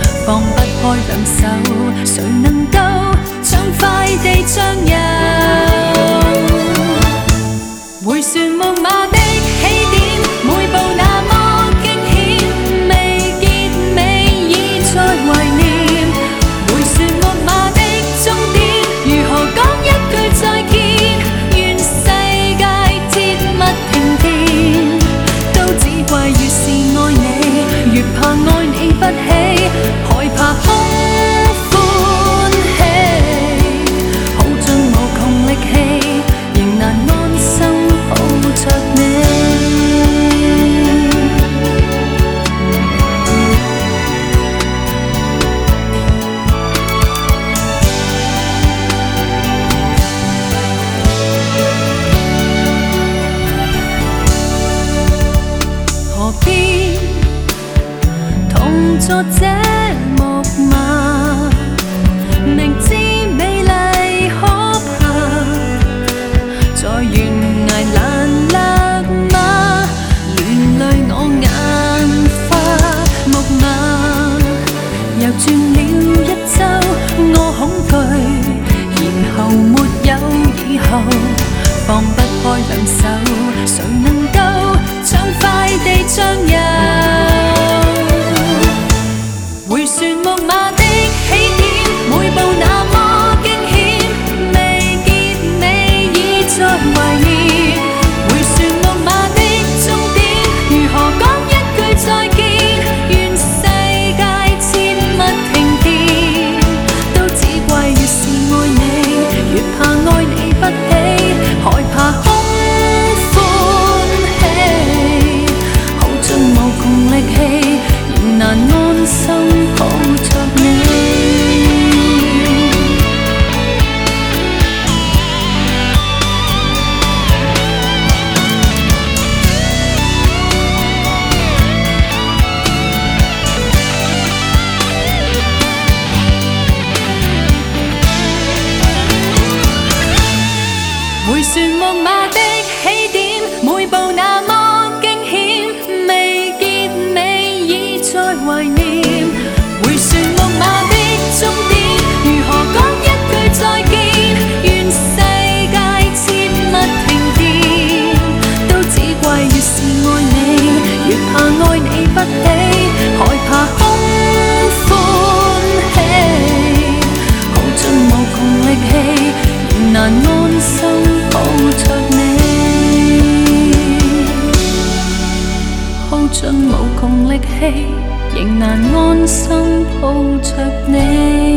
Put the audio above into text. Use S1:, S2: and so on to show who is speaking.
S1: 放不開兩手，誰能夠暢快地暢遊？迴旋木馬的起點，每步那麼驚險，未結尾已在懷念。迴旋木馬的終點，如何講一句再見？願世界切勿停電，都只怪越是愛你，越怕愛你不起，害怕空歡喜，耗盡無窮力氣，仍難安心抱着你。何必同作這木馬？明知美麗可怕，在懸崖難勒馬，連累我眼花。木馬又轉了一周，我恐懼，然後沒有以後，放不開兩手，誰能夠暢快地暢遊？迴旋木馬的起點，每步那麼驚險，未結尾已在懷念。迴旋木馬的終點，如何講一句再見？願世界切勿停電，都只怪越是愛你，越怕愛你不起，害怕空歡喜，耗盡無窮力氣，仍難安心抱着你。迴旋木馬的起點，每步那麼驚險，未結尾已在懷念。迴旋木馬的終點，如何講一句再見？願世界切勿停電，都只怪越是愛你，越怕愛你不起，害怕空歡喜，耗盡無窮力氣，仍難安心抱着你，耗盡無窮力氣，仍難安心抱着你。